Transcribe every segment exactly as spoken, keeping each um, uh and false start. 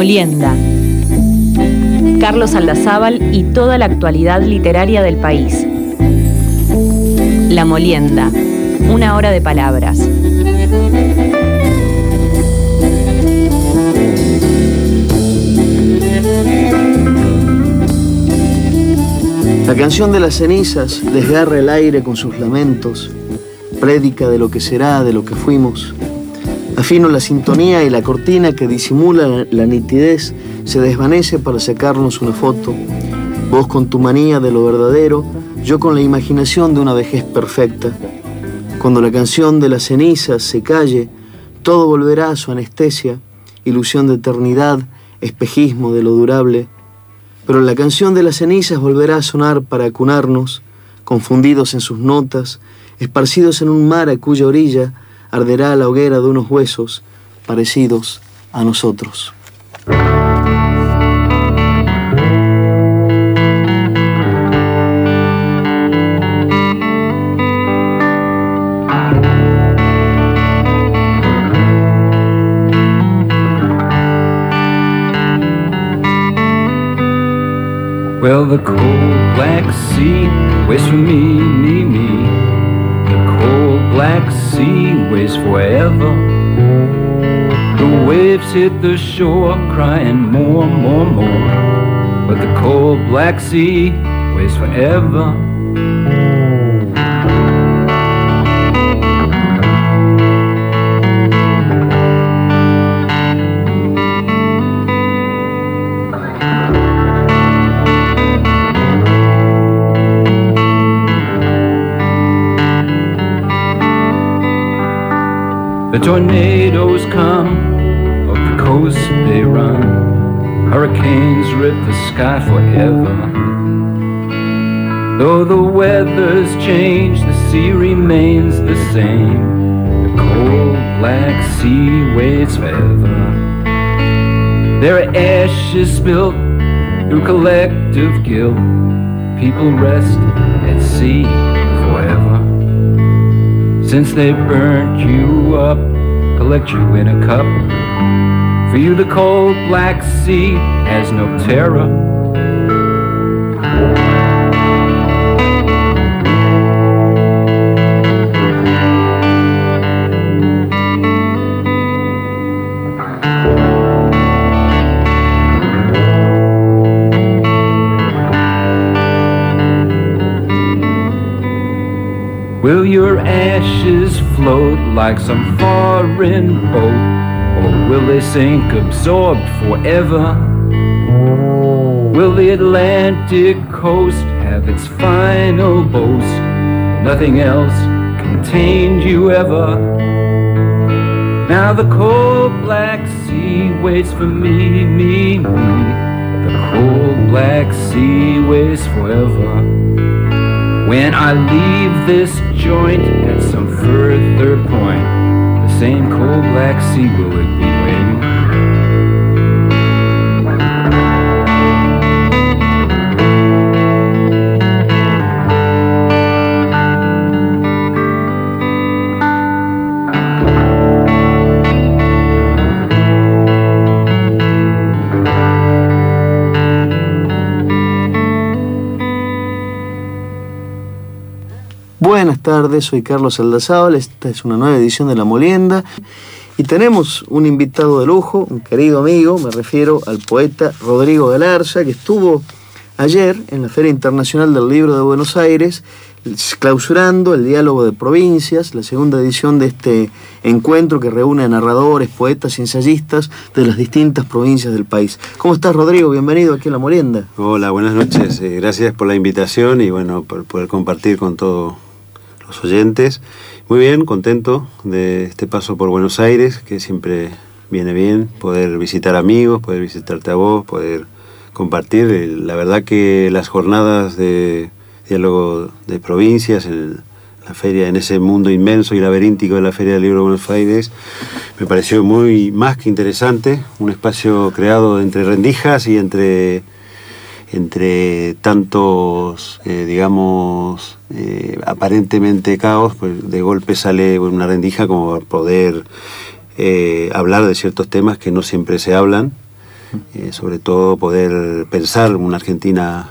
Molienda. Carlos Aldazábal y toda la actualidad literaria del país. La Molienda, una hora de palabras. La canción de las cenizas desgarra el aire con sus lamentos, prédica de lo que será, de lo que fuimos. Afino la sintonía y la cortina que disimula la nitidez se desvanece para sacarnos una foto. Vos con tu manía de lo verdadero, yo con la imaginación de una vejez perfecta. Cuando la canción de las cenizas se calle, todo volverá a su anestesia, ilusión de eternidad, espejismo de lo durable. Pero la canción de las cenizas volverá a sonar para acunarnos, confundidos en sus notas, esparcidos en un mar a cuya orilla arderá la hoguera de unos huesos parecidos a nosotros. Well, the cold black sea waits for me, me, me. The cold black sea waits forever. The waves hit the shore crying more, more, more. But the cold black sea waits forever. The tornadoes come, up the coast they run. Hurricanes rip the sky forever. Though the weather's changed, the sea remains the same. The cold black sea waits forever. There are ashes spilt through collective guilt. People rest at sea forever. Since they burnt you up, collect you in a cup. For you the cold black sea has no terror. Will your ashes float like some foreign boat, or will they sink absorbed forever? Will the Atlantic coast have its final boast? Nothing else contained you ever. Now the cold black sea waits for me, me, me. The cold black sea waits forever. When I leave this joint at some further point, the same cold black sea will it be waiting. Buenas tardes, soy Carlos Aldazábal, esta es una nueva edición de La Molienda y tenemos un invitado de lujo, un querido amigo, me refiero al poeta Rodrigo Galarza, que estuvo ayer en la Feria Internacional del Libro de Buenos Aires clausurando el Diálogo de Provincias, la segunda edición de este encuentro que reúne a narradores, poetas y ensayistas de las distintas provincias del país. ¿Cómo estás, Rodrigo? Bienvenido aquí a La Molienda. Hola, buenas noches, eh, gracias por la invitación y bueno, por poder compartir con todos los oyentes. Muy bien, contento de este paso por Buenos Aires, que siempre viene bien, poder visitar amigos, poder visitarte a vos, poder compartir. La verdad que las jornadas de Diálogo de Provincias, en la feria, en ese mundo inmenso y laberíntico de la Feria del Libro de Buenos Aires, me pareció muy más que interesante, un espacio creado entre rendijas y entre entre tantos, eh, digamos, eh, aparentemente caos, pues de golpe sale una rendija como para poder eh, hablar de ciertos temas que no siempre se hablan. eh, sobre todo poder pensar una Argentina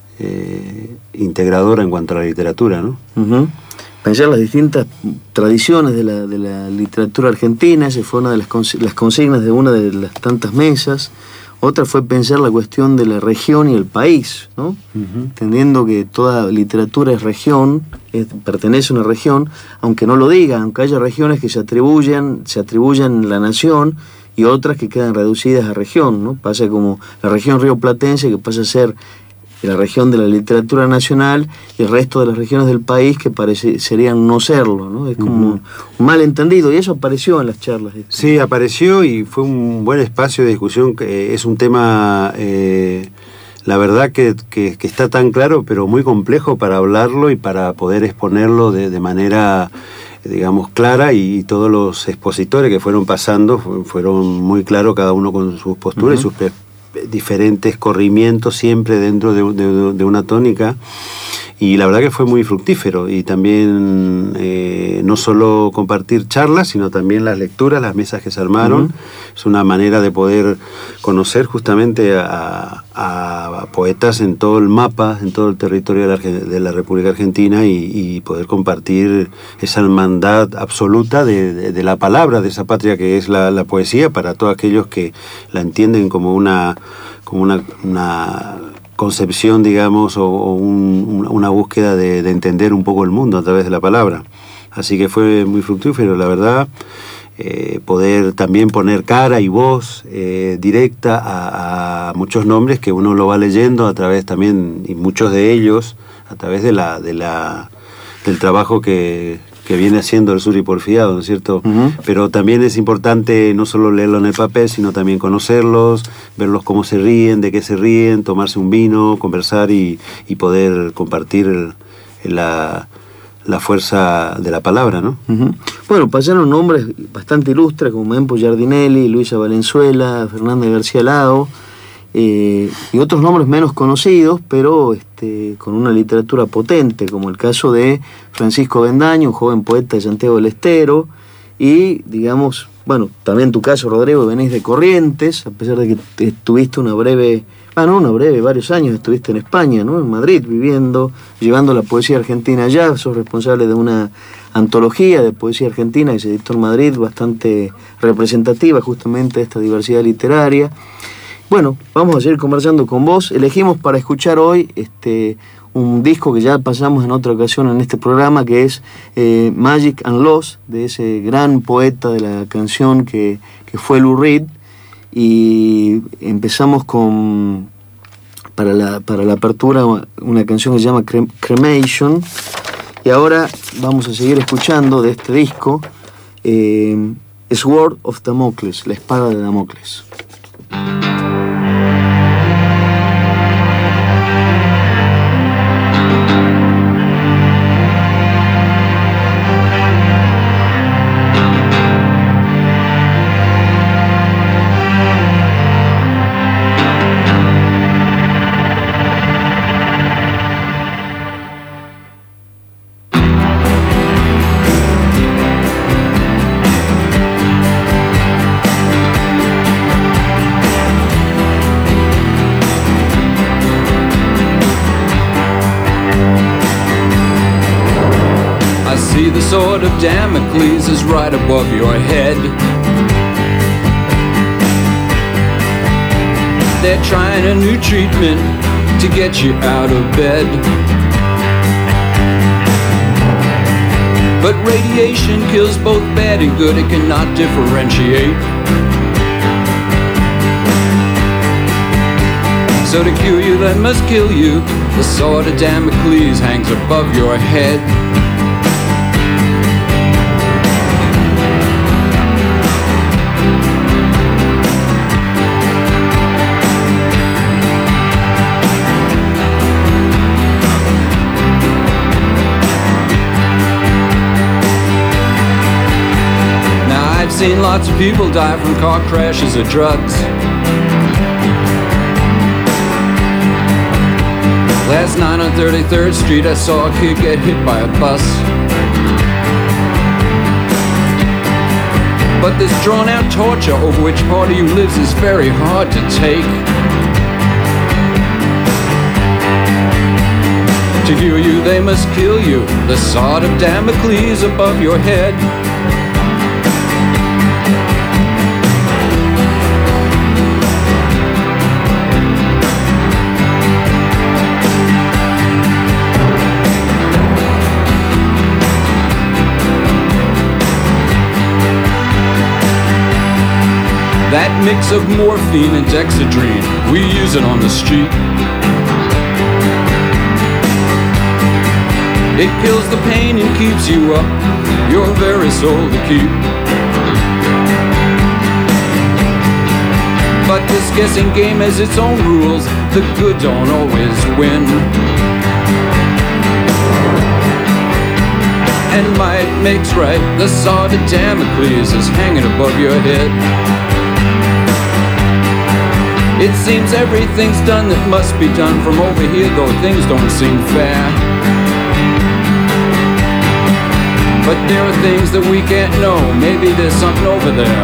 eh, integradora en cuanto a la literatura, ¿no? Uh-huh. Pensar las distintas tradiciones de la, de la literatura argentina, esa fue una de las, cons- las consignas de una de las tantas mesas. Otra fue pensar la cuestión de la región y el país, ¿no? Uh-huh. Entendiendo que toda literatura es región, es, pertenece a una región, aunque no lo diga, aunque haya regiones que se atribuyen, se atribuyen la nación y otras que quedan reducidas a región, ¿no? Pasa como la región rioplatense, que pasa a ser la región de la literatura nacional, y el resto de las regiones del país que parecerían no serlo, ¿no? Es como uh-huh. un malentendido, y eso apareció en las charlas. Sí, apareció y fue un buen espacio de discusión. Que es un tema, eh, la verdad que, que, que está tan claro, pero muy complejo para hablarlo y para poder exponerlo de, de manera, digamos, clara, y todos los expositores que fueron pasando fueron muy claros, cada uno con sus posturas uh-huh. y sus perspectivas, diferentes corrimientos siempre dentro de, de, de una tónica, y la verdad que fue muy fructífero, y también eh, no solo compartir charlas, sino también las lecturas, las mesas que se armaron. Uh-huh. Es una manera de poder conocer justamente a, a poetas en todo el mapa, en todo el territorio de la, de la República Argentina, y, y poder compartir esa hermandad absoluta de, de, de la palabra, de esa patria que es la, la poesía, para todos aquellos que la entienden como una como una, una concepción, digamos, o, o un, una búsqueda de, de entender un poco el mundo a través de la palabra. Así que fue muy fructífero, la verdad, eh, poder también poner cara y voz eh, directa a, a muchos nombres que uno lo va leyendo a través también, y muchos de ellos, a través de la, de la, del trabajo que... que viene haciendo el Suri Porfiado, ¿no es cierto? Uh-huh. Pero también es importante no solo leerlo en el papel, sino también conocerlos, verlos cómo se ríen, de qué se ríen, tomarse un vino, conversar y, y poder compartir el, la, la fuerza de la palabra, ¿no? Uh-huh. Bueno, pasaron nombres bastante ilustres como Mempo Giardinelli, Luisa Valenzuela, Fernanda García Lao, eh, y otros nombres menos conocidos, pero este, con una literatura potente, como el caso de Francisco Bendaño, un joven poeta de Santiago del Estero, y digamos, bueno, también tu caso, Rodrigo, venís de Corrientes, a pesar de que estuviste una breve, ah, no, una breve, varios años estuviste en España, ¿no? En Madrid, viviendo, llevando la poesía argentina allá, sos responsable de una antología de poesía argentina que se editó en Madrid, bastante representativa justamente de esta diversidad literaria. Bueno, vamos a seguir conversando con vos. Elegimos para escuchar hoy este, un disco que ya pasamos en otra ocasión en este programa, que es eh, Magic and Loss, de ese gran poeta de la canción que, que fue Lou Reed. Y empezamos con, para la, para la apertura, una canción que se llama Crem- Cremation. Y ahora vamos a seguir escuchando de este disco eh, Sword of Damocles, la espada de Damocles. The sword of Damocles is right above your head. They're trying a new treatment to get you out of bed. But radiation kills both bad and good, it cannot differentiate. So to cure you, that must kill you. The sword of Damocles hangs above your head. Seen lots of people die from car crashes or drugs. Last night on thirty-third Street I saw a kid get hit by a bus. But this drawn-out torture over which part of you lives is very hard to take. To heal you, they must kill you, the sword of Damocles above your head. That mix of morphine and dexedrine, we use it on the street. It kills the pain and keeps you up, your very soul to keep. But this guessing game has its own rules, the good don't always win. And might makes right, the sword of Damocles is hanging above your head. It seems everything's done that must be done from over here, though things don't seem fair. But there are things that we can't know, maybe there's something over there.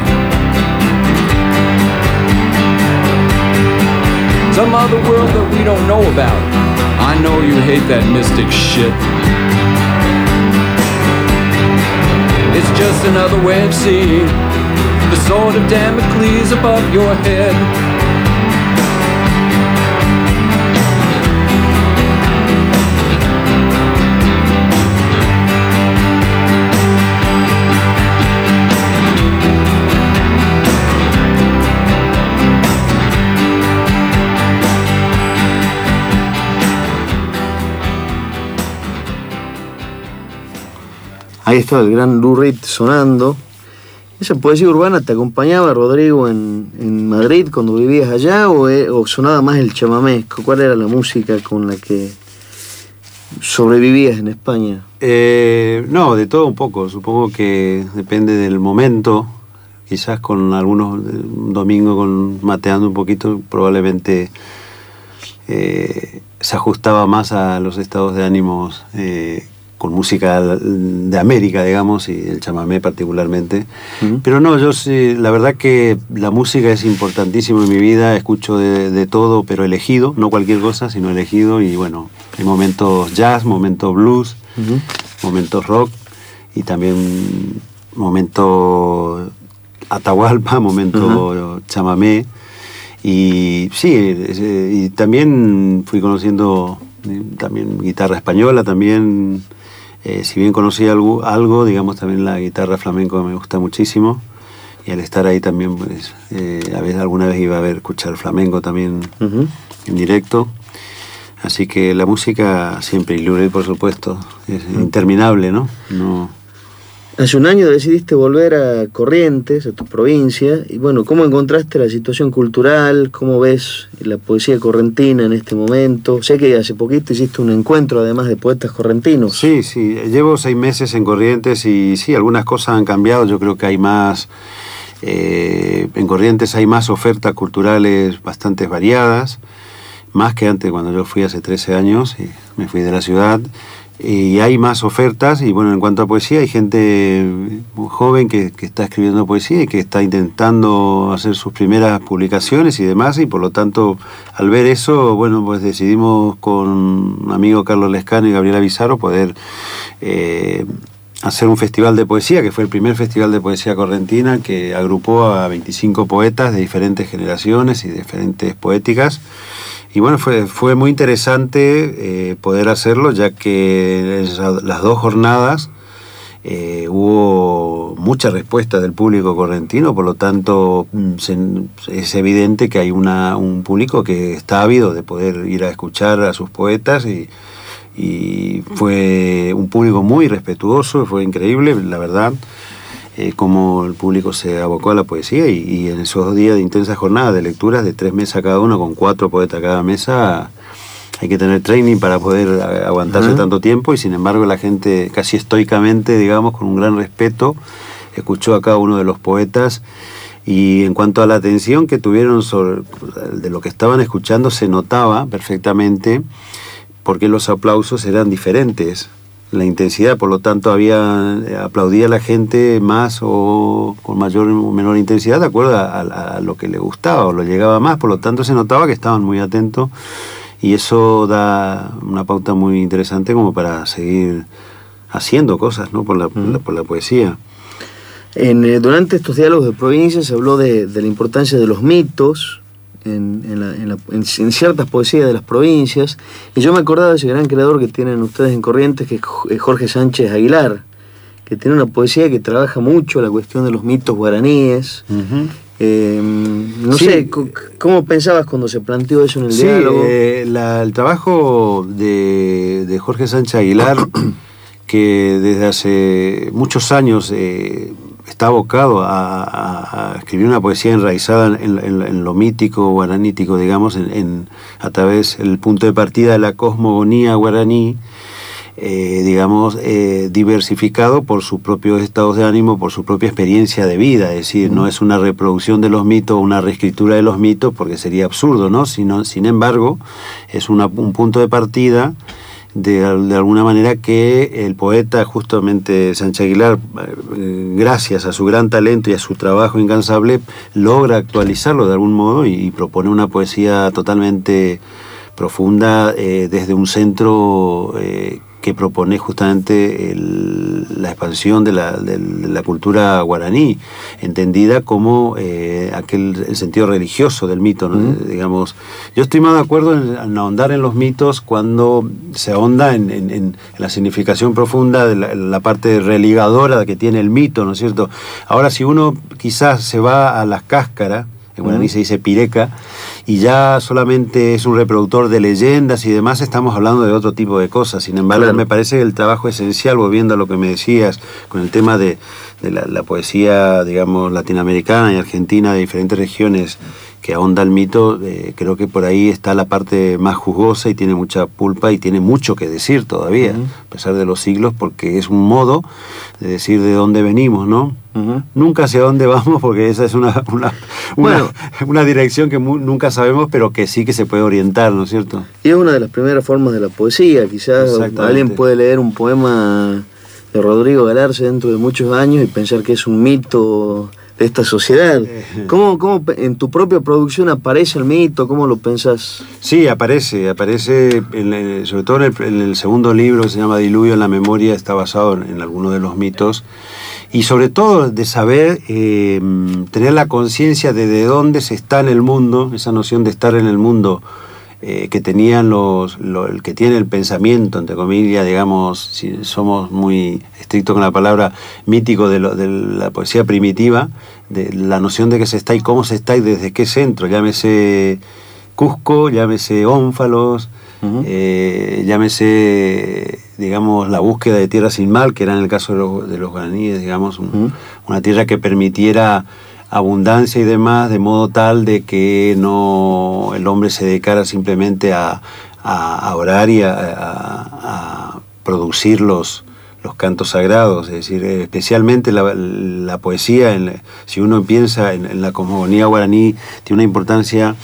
Some other world that we don't know about. I know you hate that mystic shit. It's just another way of seeing the sword of Damocles above your head. Ahí estaba el gran Lou Reed sonando. ¿Esa poesía urbana te acompañaba, Rodrigo, en, en Madrid cuando vivías allá o, eh, o sonaba más el chamamé? ¿Cuál era la música con la que sobrevivías en España? Eh, no, de todo un poco. Supongo que depende del momento. Quizás con algunos, un domingo con mateando un poquito, probablemente eh, se ajustaba más a los estados de ánimos eh, con música de América, digamos, y el chamamé particularmente. Uh-huh. Pero no, yo sí, la verdad que la música es importantísima en mi vida, escucho de, de todo, pero elegido, no cualquier cosa, sino elegido, y bueno, hay momentos jazz, momentos blues, uh-huh. momentos rock, y también momentos atahualpa, momentos uh-huh. chamamé, y sí, y también fui conociendo también guitarra española, también... Eh, si bien conocí algo, algo, digamos, también la guitarra flamenco me gusta muchísimo, y al estar ahí también, pues, eh, a veces, alguna vez iba a ver, escuchar flamenco también uh-huh. en directo, así que la música siempre, y Lou Reed, por supuesto, es uh-huh. interminable, ¿no? No... Hace un año decidiste volver a Corrientes, a tu provincia, y bueno, ¿cómo encontraste la situación cultural? ¿Cómo ves la poesía correntina en este momento? Sé que hace poquito hiciste un encuentro además de poetas correntinos. Sí, sí, llevo seis meses en Corrientes y sí, algunas cosas han cambiado. Yo creo que hay más, eh, en Corrientes hay más ofertas culturales bastante variadas, más que antes cuando yo fui hace trece años y me fui de la ciudad. Y hay más ofertas, y bueno, en cuanto a poesía, hay gente muy joven que, que está escribiendo poesía y que está intentando hacer sus primeras publicaciones y demás, y por lo tanto, al ver eso, bueno, pues decidimos con un amigo, Carlos Lescano, y Gabriela Bizarro poder eh, hacer un festival de poesía, que fue el primer festival de poesía correntina, que agrupó a veinticinco poetas de diferentes generaciones y diferentes poéticas. Y bueno, fue, fue muy interesante eh, poder hacerlo, ya que en las dos jornadas eh, hubo mucha respuesta del público correntino, por lo tanto se, es evidente que hay una, un público que está ávido de poder ir a escuchar a sus poetas, y, y fue un público muy respetuoso, fue increíble, la verdad. Eh, cómo el público se abocó a la poesía, y, y en esos dos días de intensa jornada de lecturas de tres mesas cada uno, con cuatro poetas cada mesa, hay que tener training para poder aguantarse uh-huh. tanto tiempo, y sin embargo la gente casi estoicamente, digamos, con un gran respeto, escuchó a cada uno de los poetas, y en cuanto a la atención que tuvieron sobre, de lo que estaban escuchando, se notaba perfectamente, porque los aplausos eran diferentes. la intensidad, por lo tanto había aplaudía a la gente más o con mayor o menor intensidad de acuerdo a, a, a lo que le gustaba o lo llegaba más, por lo tanto se notaba que estaban muy atentos y eso da una pauta muy interesante como para seguir haciendo cosas, ¿no? por, la, por, la, por la poesía. En, eh, durante estos diálogos de provincia se habló de, de la importancia de los mitos En, en, la, en, la, en, en ciertas poesías de las provincias, y yo me acordaba de ese gran creador que tienen ustedes en Corrientes, que es Jorge Sánchez Aguilar, que tiene una poesía que trabaja mucho la cuestión de los mitos guaraníes. Uh-huh. eh, no sí. sé, ¿cómo pensabas cuando se planteó eso en el sí, diálogo? Eh, la, el trabajo de, de Jorge Sánchez Aguilar, que desde hace muchos años eh, está abocado a, a, a escribir una poesía enraizada en, en, en lo mítico, guaranítico, digamos, en, en, a través del punto de partida de la cosmogonía guaraní, eh, digamos, eh, diversificado por sus propios estados de ánimo, por su propia experiencia de vida, es decir, no es una reproducción de los mitos, una reescritura de los mitos, porque sería absurdo, ¿no? Sino, sin embargo, es una, un punto de partida De, de alguna manera que el poeta, justamente Sánchez Aguilar, eh, gracias a su gran talento y a su trabajo incansable, logra actualizarlo de algún modo y, y propone una poesía totalmente profunda eh, desde un centro eh, que propone justamente el, la expansión de la, de la cultura guaraní, entendida como eh, aquel el sentido religioso del mito, ¿no? Uh-huh. Digamos, yo estoy más de acuerdo en, en ahondar en los mitos cuando se ahonda en, en, en la significación profunda de la, la parte religadora que tiene el mito, ¿no es cierto? Ahora, si uno quizás se va a las cáscaras, en guaraní se dice pireca, y ya solamente es un reproductor de leyendas y demás, estamos hablando de otro tipo de cosas. Sin embargo, claro, me parece que el trabajo esencial, volviendo a lo que me decías, con el tema de, de la, la poesía, digamos, latinoamericana y argentina de diferentes regiones, que ahonda el mito, eh, creo que por ahí está la parte más jugosa y tiene mucha pulpa y tiene mucho que decir todavía, uh-huh, a pesar de los siglos, porque es un modo de decir de dónde venimos, ¿no? Uh-huh. Nunca hacia dónde vamos, porque esa es una, una, bueno, una, una dirección que mu- nunca sabemos, pero que sí que se puede orientar, ¿no es cierto? Y es una de las primeras formas de la poesía. Quizás alguien puede leer un poema de Rodrigo Galarza dentro de muchos años y pensar que es un mito de esta sociedad. ¿Cómo, cómo en tu propia producción aparece el mito? ¿Cómo lo pensás? Sí, aparece, aparece, en el, sobre todo en el, en el segundo libro que se llama Diluvio en la memoria, está basado en, en algunos de los mitos, y sobre todo de saber, eh, tener la conciencia de de dónde se está en el mundo, esa noción de estar en el mundo, eh, que tenían los, lo, el que tiene el pensamiento, entre comillas, digamos, si somos muy estrictos con la palabra, mítico de, lo, de la poesía primitiva, de la noción de que se está y cómo se está y desde qué centro, llámese Cusco, llámese Ónfalos, uh-huh, eh, llámese, digamos, la búsqueda de tierra sin mal, que era en el caso de los, de los guaraníes, digamos, un, uh-huh, una tierra que permitiera abundancia y demás, de modo tal de que no el hombre se dedicara simplemente a, a, a orar y a, a, a producir los, los cantos sagrados, es decir, especialmente la, la poesía, en la, si uno piensa en, en la cosmogonía guaraní, tiene una importancia,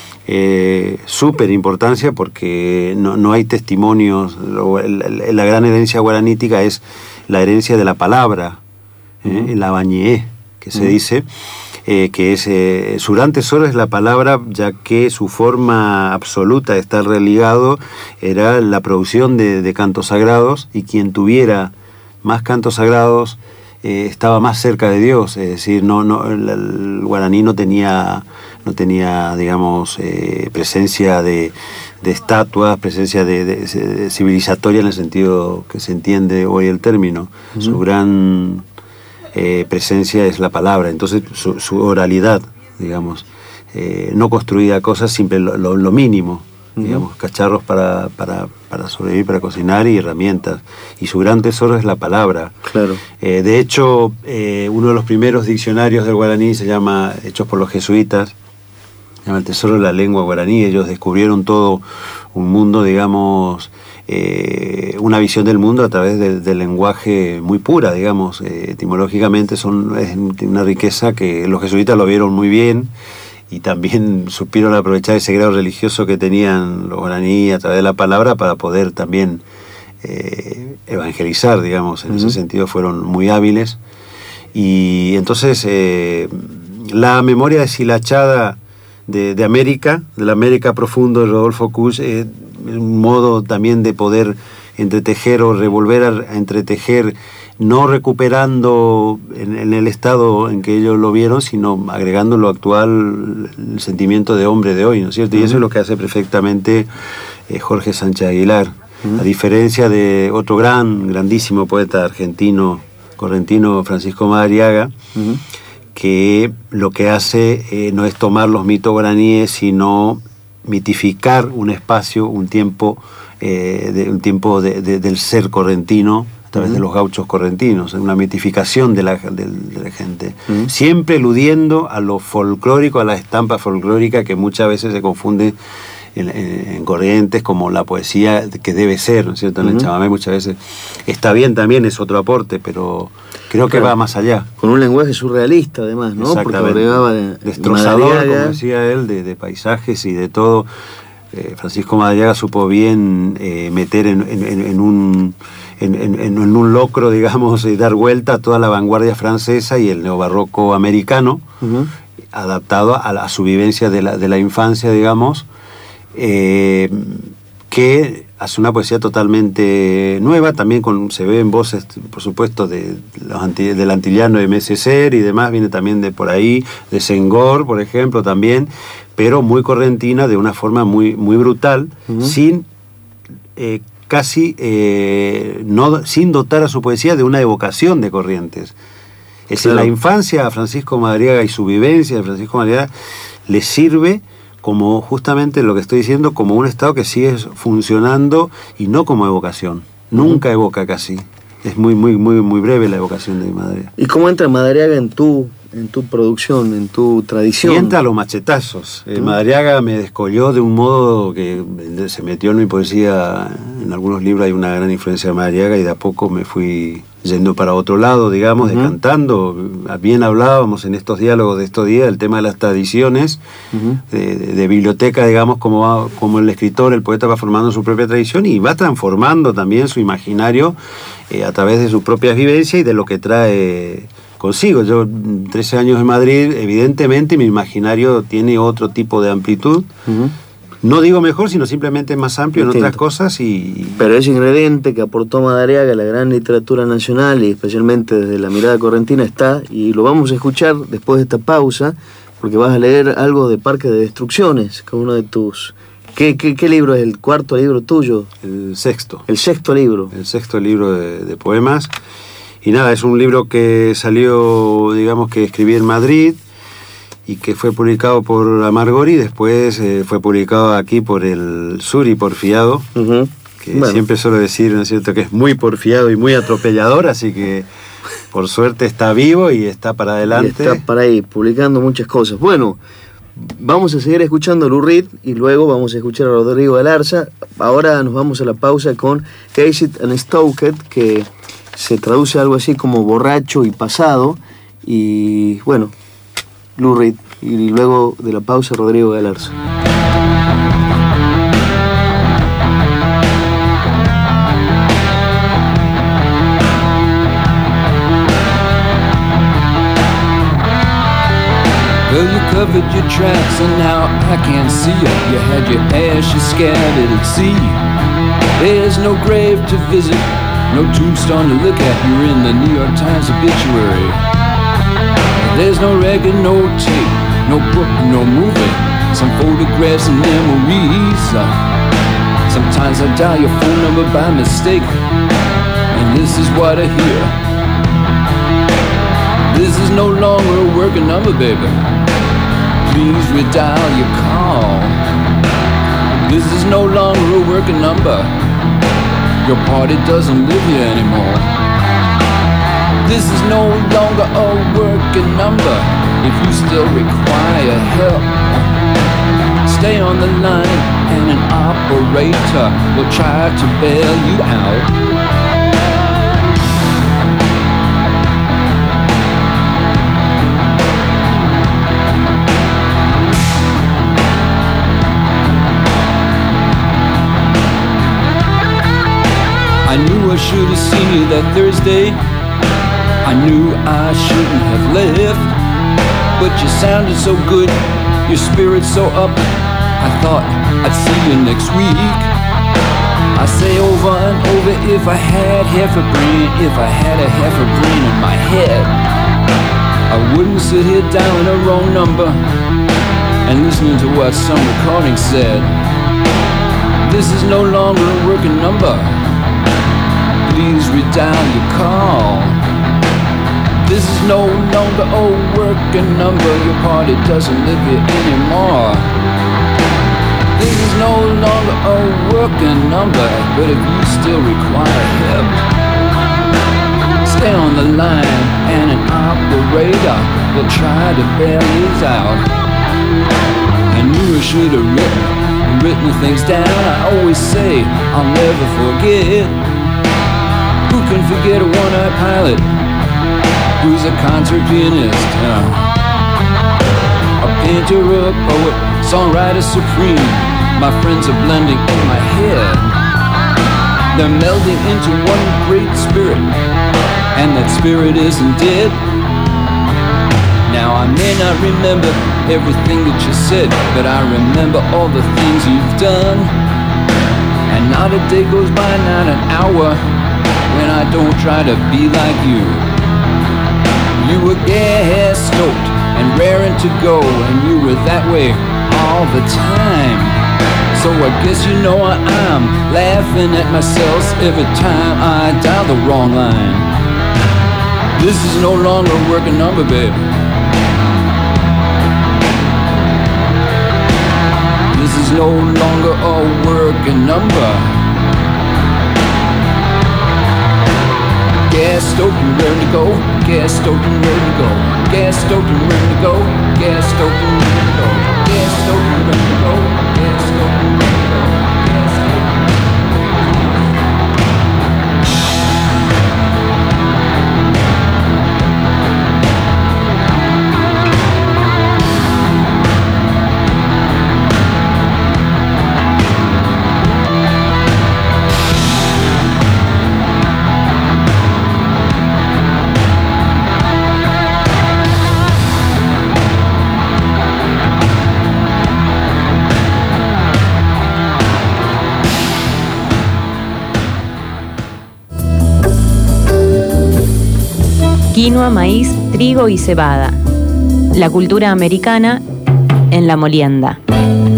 eh, súper importancia, porque no, no hay testimonios, lo, la, la gran herencia guaranítica es la herencia de la palabra, eh, la bañé, que se uh-huh, dice, eh, que es, eh, su gran tesoro es la palabra, ya que su forma absoluta de estar religado era la producción de, de cantos sagrados, y quien tuviera más cantos sagrados eh, estaba más cerca de Dios, es decir, no, no, el, el guaraní no tenía, no tenía digamos, eh, presencia de, de estatuas, presencia de, de, de civilizatoria en el sentido que se entiende hoy el término. Uh-huh. Su gran Eh, presencia es la palabra, entonces su, su oralidad, digamos, eh, no construía cosas, simple lo, lo, lo mínimo, uh-huh, digamos, cacharros para, para, para sobrevivir, para cocinar y herramientas, y su gran tesoro es la palabra. Claro. Eh, de hecho, eh, uno de los primeros diccionarios del guaraní se llama, hechos por los jesuitas, se llama El tesoro de la lengua guaraní. Ellos descubrieron todo un mundo, digamos, Eh, una visión del mundo a través del, del lenguaje muy pura, digamos, eh, etimológicamente son, es una riqueza que los jesuitas lo vieron muy bien y también supieron aprovechar ese grado religioso que tenían los guaraníes a través de la palabra para poder también eh, evangelizar, digamos, en uh-huh. ese sentido fueron muy hábiles. Y entonces eh, la memoria deshilachada de, de América, de la América profundo de Rodolfo Kusch, eh, un modo también de poder entretejer o revolver a, a entretejer, no recuperando en, en el estado en que ellos lo vieron, sino agregando lo actual, el sentimiento de hombre de hoy, ¿no es cierto? Uh-huh. Y eso es lo que hace perfectamente eh, Jorge Sánchez Aguilar, uh-huh. a diferencia de otro gran, grandísimo poeta argentino, correntino, Francisco Madariaga, uh-huh. que lo que hace eh, no es tomar los mitos guaraníes, sino mitificar un espacio, un tiempo, eh, de, un tiempo de, de, del ser correntino, a través uh-huh. de los gauchos correntinos, una mitificación de la, de, de la gente, uh-huh. siempre eludiendo a lo folclórico, a la estampa folclórica que muchas veces se confunde en, en, en Corrientes como la poesía que debe ser, ¿no es cierto? En uh-huh. el chamamé muchas veces está bien también, es otro aporte, pero creo que claro. va más allá. Con un lenguaje surrealista además, ¿no? Porque agregaba de, destrozador, Madariaga, como decía él, de, de paisajes y de todo. Eh, Francisco Madariaga supo bien eh, meter en, en, en un... En, en, en un locro, digamos, y dar vuelta a toda la vanguardia francesa y el neobarroco americano, uh-huh. adaptado a, la, a su vivencia de la, de la infancia, digamos, eh, que hace una poesía totalmente nueva, también con, se ve en voces, por supuesto, de los anti, del antillano de Mesecer y demás, viene también de por ahí, de Senghor, por ejemplo, también, pero muy correntina, de una forma muy, muy brutal, uh-huh. sin... Eh, casi eh, no, sin dotar a su poesía de una evocación de Corrientes. Es decir, claro. la infancia a Francisco Madariaga y su vivencia de Francisco Madariaga le sirve como justamente lo que estoy diciendo, como un estado que sigue funcionando y no como evocación. Nunca uh-huh. evoca casi. Es muy, muy, muy, muy breve la evocación de Madariaga. ¿Y cómo entra Madariaga en tu, en tu producción, en tu tradición? Y entra a los machetazos. Eh, uh-huh. Madariaga me descolló de un modo que se metió en mi poesía. En algunos libros hay una gran influencia de Madariaga y de a poco me fui yendo para otro lado, digamos, uh-huh. decantando. Bien hablábamos en estos diálogos de estos días el tema de las tradiciones, uh-huh. de, de, de biblioteca, digamos, como, va, como el escritor, el poeta va formando su propia tradición y va transformando también su imaginario eh, a través de sus propias vivencias y de lo que trae consigo. Yo, trece años en Madrid, evidentemente mi imaginario tiene otro tipo de amplitud. Uh-huh. No digo mejor, sino simplemente más amplio Distinto. En otras cosas y... Pero ese ingrediente que aportó Madariaga a la gran literatura nacional y especialmente desde la mirada correntina está, y lo vamos a escuchar después de esta pausa, porque vas a leer algo de Parque de Destrucciones, que es uno de tus... ¿Qué, qué, qué libro es el cuarto libro tuyo? El sexto. El sexto libro. El sexto libro de, de poemas. Y nada, es un libro que salió, digamos, que escribí en Madrid, y que fue publicado por Amargori, después eh, fue publicado aquí por el Suri Porfiado, uh-huh. que bueno. siempre suelo decir, ¿no es cierto?, que es muy porfiado y muy atropellador, así que por suerte está vivo y está para adelante. Y está para ahí, publicando muchas cosas. Bueno, vamos a seguir escuchando a Lou Reed y luego vamos a escuchar a Rodrigo Galarza. Ahora nos vamos a la pausa con Cased and Stoked, que se traduce algo así como borracho y pasado, y bueno... Lou Reed, y luego de la pausa Rodrigo Galarza. Well, you covered your tracks and now I can't see you. You had your ashes scattered at sea. There's no grave to visit, no tombstone to look at. You're in the New York Times obituary. There's no record, no tape, no book, no movie. Some photographs and memories. Uh, sometimes I dial your phone number by mistake, and this is what I hear. This is no longer a working number, baby. Please redial your call. This is no longer a working number. Your party doesn't live here anymore. This is no longer a working number. If you still require help, stay on the line and an operator will try to bail you out. I I knew I should have seen you that Thursday. I knew I shouldn't have left, but you sounded so good, your spirit's so up, I thought I'd see you next week. I say over and over, if I had half a brain, if I had a half a brain in my head, I wouldn't sit here dialing a wrong number and listening to what some recording said. This is no longer a working number. Please redial your call. This is no longer a working number. Your party doesn't live here anymore. This is no longer a working number, but if you still require help, stay on the line and an operator will try to bail you out. I knew I should have written, written things down. I always say I'll never forget. Who can forget a one-eyed pilot who's a concert pianist? Uh, a painter, a poet, songwriter supreme. My friends are blending in my head. They're melding into one great spirit, and that spirit isn't dead. Now I may not remember everything that you said, but I remember all the things you've done. And not a day goes by, not an hour, when I don't try to be like you. You were gas-stoked and raring to go, and you were that way all the time. So I guess you know I am laughing at myself every time I dial the wrong line. This is no longer a working number, babe. This is no longer a working number. Gas stoked and ready to go. Gas stoked and ready to go. Gas stoked and ready to go. Gas stoked and ready to go. Gas stoked and ready to go. Gas stoked and ready to go. Gas stoked. Quinoa, maíz, trigo y cebada. La cultura americana en La Molienda.